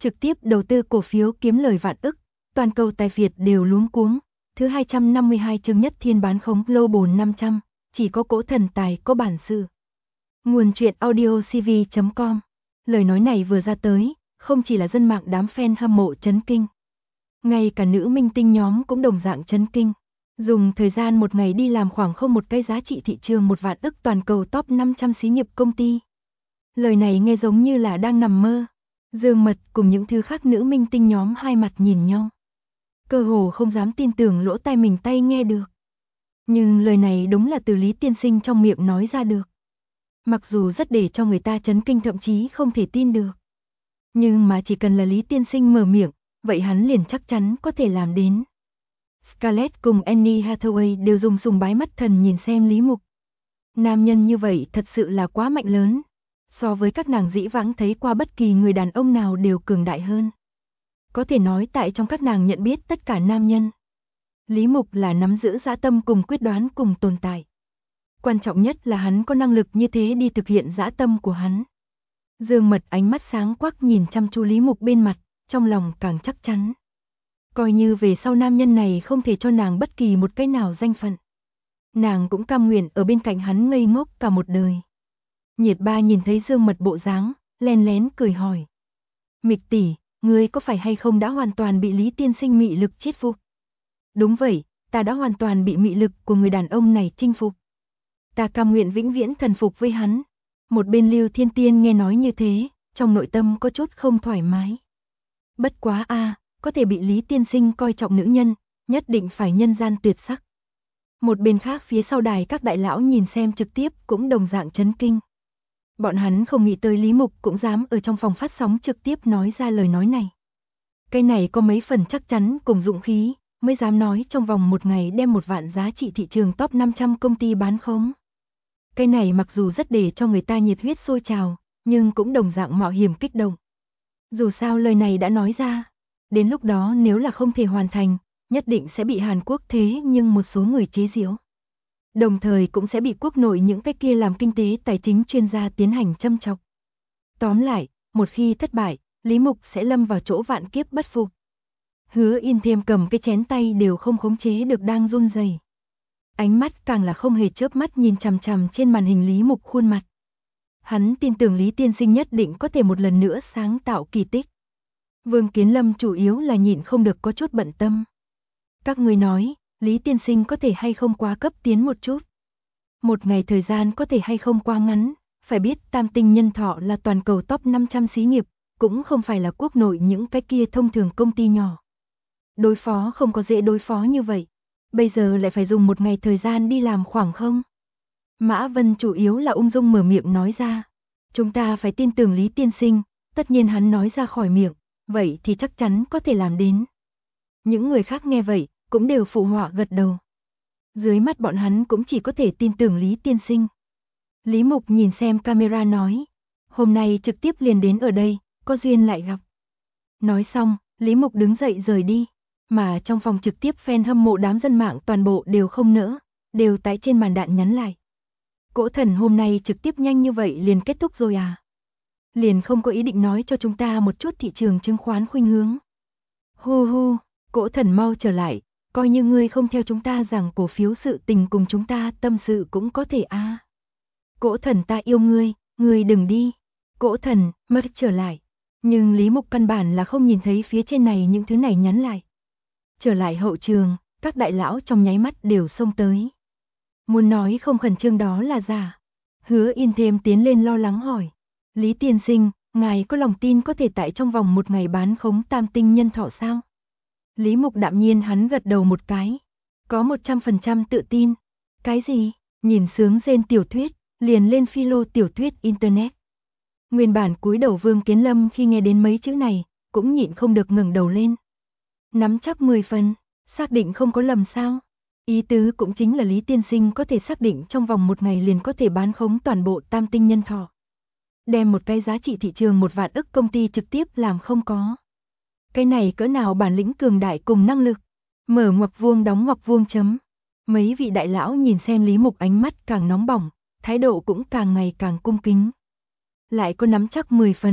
trực tiếp đầu tư cổ phiếu kiếm lời vạn ức, toàn cầu tài Việt đều luống cuống. Thứ 252 chương Nhất Thiên bán khống Global 500, chỉ có cỗ thần tài có bản sự. Nguồn truyện audio cv.com. Lời nói này vừa ra tới, không chỉ là dân mạng đám fan hâm mộ chấn kinh. Ngay cả nữ minh tinh nhóm cũng đồng dạng chấn kinh. Dùng thời gian một ngày đi làm khoảng không một cái giá trị thị trường 1 vạn ức toàn cầu top 500 xí nghiệp công ty. Lời này nghe giống như là đang nằm mơ. Dương Mật cùng những thứ khác nữ minh tinh nhóm hai mặt nhìn nhau. Cơ hồ không dám tin tưởng lỗ tai mình tay nghe được. Nhưng lời này đúng là từ Lý Tiên Sinh trong miệng nói ra được. Mặc dù rất để cho người ta chấn kinh thậm chí không thể tin được. Nhưng mà chỉ cần là Lý Tiên Sinh mở miệng, vậy hắn liền chắc chắn có thể làm đến. Scarlett cùng Anne Hathaway đều dùng sùng bái mắt thần nhìn xem Lý Mục. Nam nhân như vậy thật sự là quá mạnh lớn. So với các nàng dĩ vãng thấy qua bất kỳ người đàn ông nào đều cường đại hơn. Có thể nói tại trong các nàng nhận biết tất cả nam nhân. Lý Mục là nắm giữ dã tâm cùng quyết đoán cùng tồn tại. Quan trọng nhất là hắn có năng lực như thế đi thực hiện dã tâm của hắn. Dương Mật ánh mắt sáng quắc nhìn chăm chú Lý Mục bên mặt, trong lòng càng chắc chắn. Coi như về sau nam nhân này không thể cho nàng bất kỳ một cái nào danh phận. Nàng cũng cam nguyện ở bên cạnh hắn ngây ngốc cả một đời. Nhiệt Ba nhìn thấy Dương Mật bộ dáng, len lén cười hỏi. Mịch tỷ, ngươi có phải hay không đã hoàn toàn bị Lý Tiên Sinh mị lực chết phục? Đúng vậy, ta đã hoàn toàn bị mị lực của người đàn ông này chinh phục. Ta cam nguyện vĩnh viễn thần phục với hắn. Một bên Lưu Thiên Tiên nghe nói như thế, trong nội tâm có chút không thoải mái. Bất quá có thể bị Lý Tiên Sinh coi trọng nữ nhân, nhất định phải nhân gian tuyệt sắc. Một bên khác phía sau đài các đại lão nhìn xem trực tiếp cũng đồng dạng chấn kinh. Bọn hắn không nghĩ tới Lý Mục cũng dám ở trong phòng phát sóng trực tiếp nói ra lời nói này. Cái này có mấy phần chắc chắn cùng dũng khí, mới dám nói trong vòng một ngày đem 1 vạn giá trị thị trường top 500 công ty bán khống. Cái này mặc dù rất để cho người ta nhiệt huyết sôi trào, nhưng cũng đồng dạng mạo hiểm kích động. Dù sao lời này đã nói ra, đến lúc đó nếu là không thể hoàn thành, nhất định sẽ bị Hàn Quốc thế nhưng một số người chế giễu. Đồng thời cũng sẽ bị quốc nội những cái kia làm kinh tế tài chính chuyên gia tiến hành châm chọc. Tóm lại, một khi thất bại, Lý Mục sẽ lâm vào chỗ vạn kiếp bất phục. Hứa In Thêm cầm cái chén tay đều không khống chế được đang run rẩy. Ánh mắt càng là không hề chớp mắt nhìn chằm chằm trên màn hình Lý Mục khuôn mặt. Hắn tin tưởng Lý Tiên Sinh nhất định có thể một lần nữa sáng tạo kỳ tích. Vương Kiến Lâm chủ yếu là nhịn không được có chút bận tâm. Các người nói, Lý Tiên Sinh có thể hay không quá cấp tiến một chút. Một ngày thời gian có thể hay không quá ngắn, phải biết Tam Tinh Nhân Thọ là toàn cầu top 500 xí nghiệp, cũng không phải là quốc nội những cái kia thông thường công ty nhỏ. Đối phó không có dễ đối phó như vậy, bây giờ lại phải dùng một ngày thời gian đi làm khoảng không. Mã Vân chủ yếu là ung dung mở miệng nói ra. Chúng ta phải tin tưởng Lý Tiên Sinh, tất nhiên hắn nói ra khỏi miệng, vậy thì chắc chắn có thể làm đến. Những người khác nghe vậy, cũng đều phụ họa gật đầu. Dưới mắt bọn hắn cũng chỉ có thể tin tưởng Lý Tiên Sinh. Lý Mục nhìn xem camera nói, hôm nay trực tiếp liền đến ở đây, có duyên lại gặp. Nói xong, Lý Mục đứng dậy rời đi, mà trong phòng trực tiếp fan hâm mộ đám dân mạng toàn bộ đều không nỡ, đều tái trên màn đạn nhắn lại. Cỗ thần hôm nay trực tiếp nhanh như vậy liền kết thúc rồi à? Liền không có ý định nói cho chúng ta một chút thị trường chứng khoán khuynh hướng. Hu hu, cỗ thần mau trở lại, coi như ngươi không theo chúng ta rằng cổ phiếu sự tình cùng chúng ta tâm sự cũng có thể Cỗ thần ta yêu ngươi đừng đi. Cỗ thần, mất trở lại. Nhưng Lý Mục căn bản là không nhìn thấy phía trên này những thứ này nhắn lại. Trở lại hậu trường, các đại lão trong nháy mắt đều xông tới. Muốn nói không khẩn trương đó là giả. Hứa In Thêm tiến lên lo lắng hỏi. Lý Tiên Sinh, ngài có lòng tin có thể tại trong vòng một ngày bán khống Tam Tinh Nhân Thọ sao? Lý Mục đạm nhiên hắn gật đầu một cái. Có 100% tự tin. Cái gì? Nhìn sướng rên tiểu thuyết, liền lên philo tiểu thuyết internet. Nguyên bản cúi đầu Vương Kiến Lâm khi nghe đến mấy chữ này, cũng nhịn không được ngẩng đầu lên. Nắm chắc 10 phần, xác định không có lầm sao? Ý tứ cũng chính là Lý Tiên Sinh có thể xác định trong vòng một ngày liền có thể bán khống toàn bộ Tam Tinh Nhân Thọ. Đem một cái giá trị thị trường 1 vạn ức công ty trực tiếp làm không có. Cái này cỡ nào bản lĩnh cường đại cùng năng lực. Mở ngoặc vuông đóng ngoặc vuông chấm. Mấy vị đại lão nhìn xem Lý Mục ánh mắt càng nóng bỏng, thái độ cũng càng ngày càng cung kính. Lại có nắm chắc 10 phần,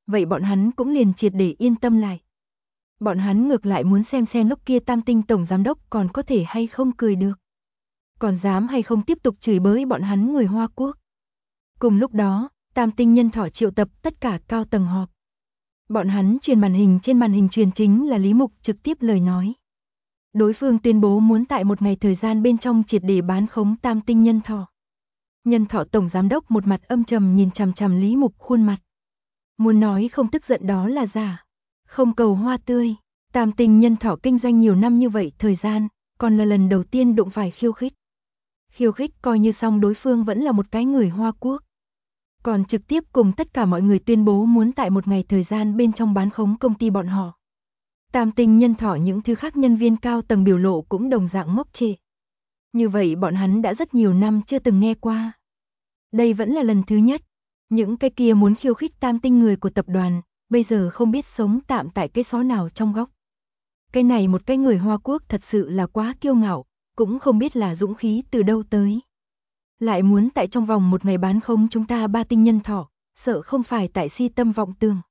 vậy bọn hắn cũng liền triệt để yên tâm lại. Bọn hắn ngược lại muốn xem lúc kia Tam Tinh tổng giám đốc còn có thể hay không cười được. Còn dám hay không tiếp tục chửi bới bọn hắn người Hoa Quốc. Cùng lúc đó, Tam Tinh nhân thọ triệu tập tất cả cao tầng họp. Bọn hắn truyền màn hình, trên màn hình truyền chính là Lý Mục trực tiếp lời nói. Đối phương tuyên bố muốn tại một ngày thời gian bên trong triệt để bán khống Tam Tinh nhân thọ. Nhân thọ tổng giám đốc một mặt âm trầm nhìn chằm chằm Lý Mục khuôn mặt. Muốn nói không tức giận đó là giả. Không cầu hoa tươi, Tam Tinh nhân thọ kinh doanh nhiều năm như vậy thời gian, còn là lần đầu tiên đụng phải khiêu khích. Khiêu khích coi như xong, đối phương vẫn là một cái người Hoa Quốc. Còn trực tiếp cùng tất cả mọi người tuyên bố muốn tại một ngày thời gian bên trong bán khống công ty bọn họ. Tam Tinh nhân thọ những thứ khác nhân viên cao tầng biểu lộ cũng đồng dạng ngốc trệ. Như vậy bọn hắn đã rất nhiều năm chưa từng nghe qua. Đây vẫn là lần thứ nhất. Những cái kia muốn khiêu khích Tam Tinh người của tập đoàn, bây giờ không biết sống tạm tại cái xó nào trong góc. Cái này một cái người Hoa Quốc thật sự là quá kiêu ngạo, cũng không biết là dũng khí từ đâu tới. Lại muốn tại trong vòng một ngày bán khống chúng ta 3 tinh nhân thọ, sợ không phải tại si tâm vọng tưởng.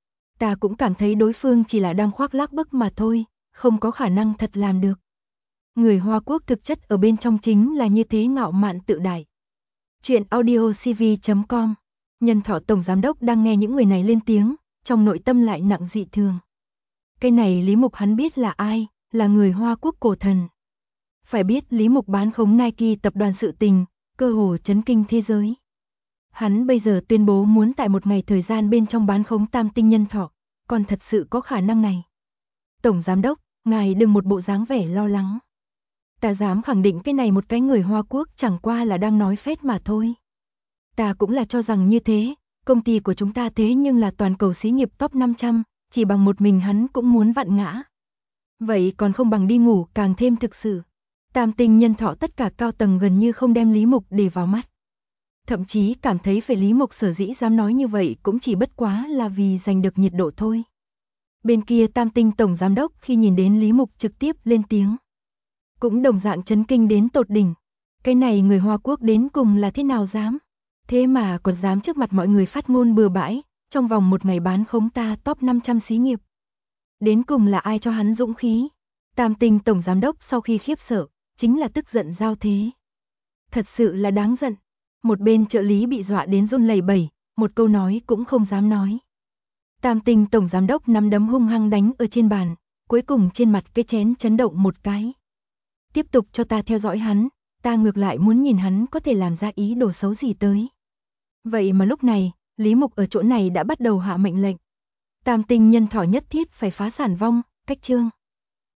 Ta cũng cảm thấy đối phương chỉ là đang khoác lác bức mà thôi, không có khả năng thật làm được. Người Hoa Quốc thực chất ở bên trong chính là như thế ngạo mạn tự đại. Chuyện audiocv.com. Nhân thọ tổng giám đốc đang nghe những người này lên tiếng, trong nội tâm lại nặng dị thường. Cái này Lý Mục hắn biết là ai, là người Hoa Quốc cổ thần. Phải biết Lý Mục bán khống Nike tập đoàn sự tình, cơ hồ chấn kinh thế giới. Hắn bây giờ tuyên bố muốn tại một ngày thời gian bên trong bán khống Tam Tinh nhân thọ, còn thật sự có khả năng này. Tổng giám đốc, ngài đừng một bộ dáng vẻ lo lắng. Ta dám khẳng định cái này một cái người Hoa Quốc chẳng qua là đang nói phét mà thôi. Ta cũng là cho rằng như thế, công ty của chúng ta thế nhưng là toàn cầu xí nghiệp top 500, chỉ bằng một mình hắn cũng muốn vặn ngã. Vậy còn không bằng đi ngủ, càng thêm thực sự. Tam Tinh nhân thọ tất cả cao tầng gần như không đem Lý Mục để vào mắt. Thậm chí cảm thấy phải Lý Mục sở dĩ dám nói như vậy cũng chỉ bất quá là vì giành được nhiệt độ thôi. Bên kia Tam Tinh tổng giám đốc khi nhìn đến Lý Mục trực tiếp lên tiếng, cũng đồng dạng chấn kinh đến tột đỉnh. Cái này người Hoa Quốc đến cùng là thế nào dám? Thế mà còn dám trước mặt mọi người phát ngôn bừa bãi, trong vòng một ngày bán khống ta top 500 xí nghiệp. Đến cùng là ai cho hắn dũng khí? Tam Tinh tổng giám đốc sau khi khiếp sợ, chính là tức giận giao thế. Thật sự là đáng giận. Một bên trợ lý bị dọa đến run lẩy bẩy, một câu nói cũng không dám nói. Tam Tinh tổng giám đốc nắm đấm hung hăng đánh ở trên bàn, cuối cùng trên mặt cái chén chấn động một cái. Tiếp tục cho ta theo dõi hắn, ta ngược lại muốn nhìn hắn có thể làm ra ý đồ xấu gì tới. Vậy mà lúc này, Lý Mục ở chỗ này đã bắt đầu hạ mệnh lệnh. Tam Tinh nhân thọ nhất thiết phải phá sản vong, cách chương.